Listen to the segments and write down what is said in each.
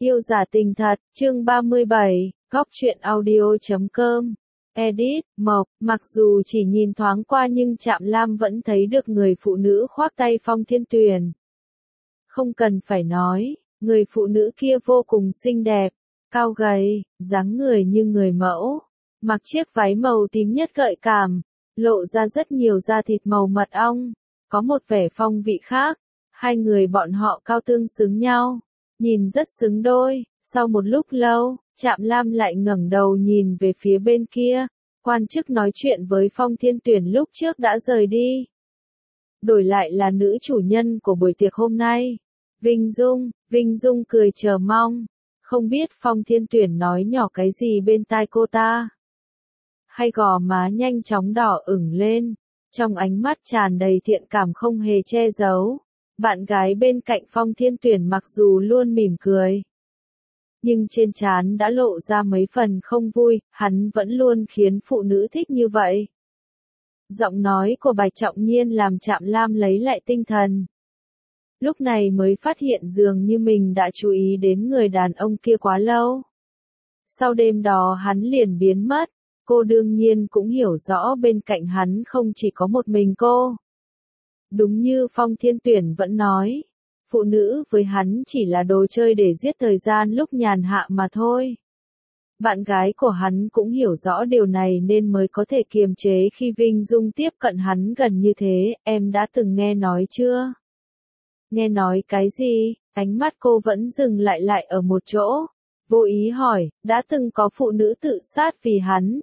Yêu giả tình thật, chương 37, góc truyện audio.com. Edit, Mộc, mặc dù chỉ nhìn thoáng qua nhưng Trạm Lam vẫn thấy được người phụ nữ khoác tay Phong Thiên Tuyền. Không cần phải nói, người phụ nữ kia vô cùng xinh đẹp, cao gầy, dáng người như người mẫu, mặc chiếc váy màu tím nhất gợi cảm, lộ ra rất nhiều da thịt màu mật ong, có một vẻ phong vị khác, hai người bọn họ cao tương xứng nhau. Nhìn rất xứng đôi, sau một lúc lâu, Trạm Lam lại ngẩng đầu nhìn về phía bên kia, quan chức nói chuyện với Phong Thiên Tuyển lúc trước đã rời đi. Đổi lại là nữ chủ nhân của buổi tiệc hôm nay, Vinh Dung cười chờ mong, không biết Phong Thiên Tuyển nói nhỏ cái gì bên tai cô ta. Hay gò má nhanh chóng đỏ ửng lên, trong ánh mắt tràn đầy thiện cảm không hề che giấu. Bạn gái bên cạnh Phong Thiên Tuyển mặc dù luôn mỉm cười, nhưng trên trán đã lộ ra mấy phần không vui, hắn vẫn luôn khiến phụ nữ thích như vậy. Giọng nói của Bạch Trọng Nhiên làm Trạm Lam lấy lại tinh thần. Lúc này mới phát hiện dường như mình đã chú ý đến người đàn ông kia quá lâu. Sau đêm đó hắn liền biến mất, cô đương nhiên cũng hiểu rõ bên cạnh hắn không chỉ có một mình cô. Đúng như Phong Thiên Tuyển vẫn nói, phụ nữ với hắn chỉ là đồ chơi để giết thời gian lúc nhàn hạ mà thôi. Bạn gái của hắn cũng hiểu rõ điều này nên mới có thể kiềm chế khi Vinh Dung tiếp cận hắn gần như thế. Em đã từng nghe nói chưa? Nghe nói cái gì? Ánh mắt cô vẫn dừng lại ở một chỗ, vô ý hỏi, đã từng có phụ nữ tự sát vì hắn.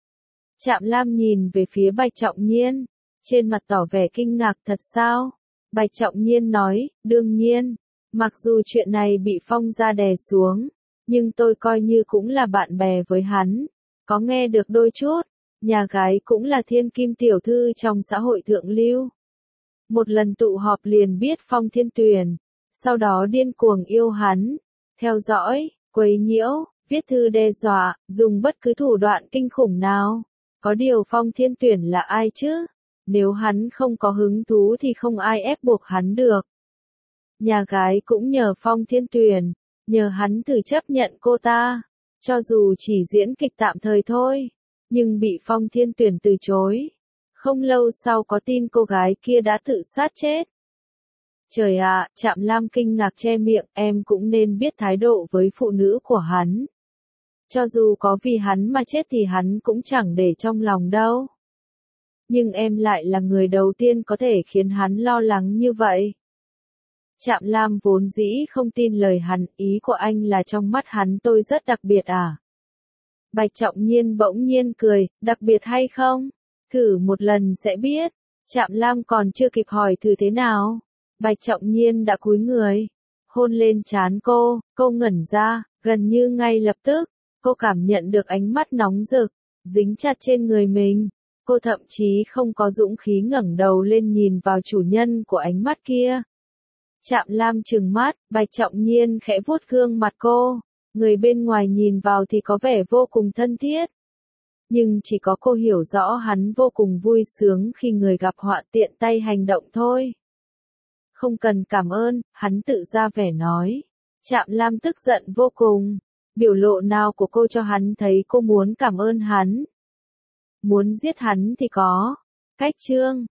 Trạm Lam nhìn về phía Bạch Trọng Nhiên, trên mặt tỏ vẻ kinh ngạc. Thật sao? Bạch Trọng Nhiên nói, đương nhiên, mặc dù chuyện này bị Phong gia đè xuống, nhưng tôi coi như cũng là bạn bè với hắn, có nghe được đôi chút, nhà gái cũng là thiên kim tiểu thư trong xã hội thượng lưu. Một lần tụ họp liền biết Phong Thiên Tuyền, sau đó điên cuồng yêu hắn, theo dõi, quấy nhiễu, viết thư đe dọa, dùng bất cứ thủ đoạn kinh khủng nào. Có điều Phong Thiên Tuyển là ai chứ? Nếu hắn không có hứng thú thì không ai ép buộc hắn được. Nhà gái cũng nhờ Phong Thiên Tuyền, nhờ hắn thử chấp nhận cô ta, cho dù chỉ diễn kịch tạm thời thôi, nhưng bị Phong Thiên Tuyển từ chối. Không lâu sau có tin cô gái kia đã tự sát chết. Trời ạ, Trạm Lam kinh ngạc che miệng, em cũng nên biết thái độ với phụ nữ của hắn. Cho dù có vì hắn mà chết thì hắn cũng chẳng để trong lòng đâu. Nhưng em lại là người đầu tiên có thể khiến hắn lo lắng như vậy. Trạm Lam vốn dĩ không tin lời hắn, ý của anh là trong mắt hắn tôi rất đặc biệt à? Bạch Trọng Nhiên bỗng nhiên cười, đặc biệt hay không? Thử một lần sẽ biết. Trạm Lam còn chưa kịp hỏi thử thế nào. Bạch Trọng Nhiên đã cúi người, hôn lên trán cô ngẩn ra, gần như ngay lập tức, cô cảm nhận được ánh mắt nóng rực, dính chặt trên người mình. Cô thậm chí không có dũng khí ngẩng đầu lên nhìn vào chủ nhân của ánh mắt kia. Trạm Lam trừng mắt, Bạch Trọng Nhiên khẽ vuốt gương mặt cô. Người bên ngoài nhìn vào thì có vẻ vô cùng thân thiết. Nhưng chỉ có cô hiểu rõ hắn vô cùng vui sướng khi người gặp họa tiện tay hành động thôi. Không cần cảm ơn, hắn tự ra vẻ nói. Trạm Lam tức giận vô cùng. Biểu lộ nào của cô cho hắn thấy cô muốn cảm ơn hắn. Muốn giết hắn thì có cách. Chương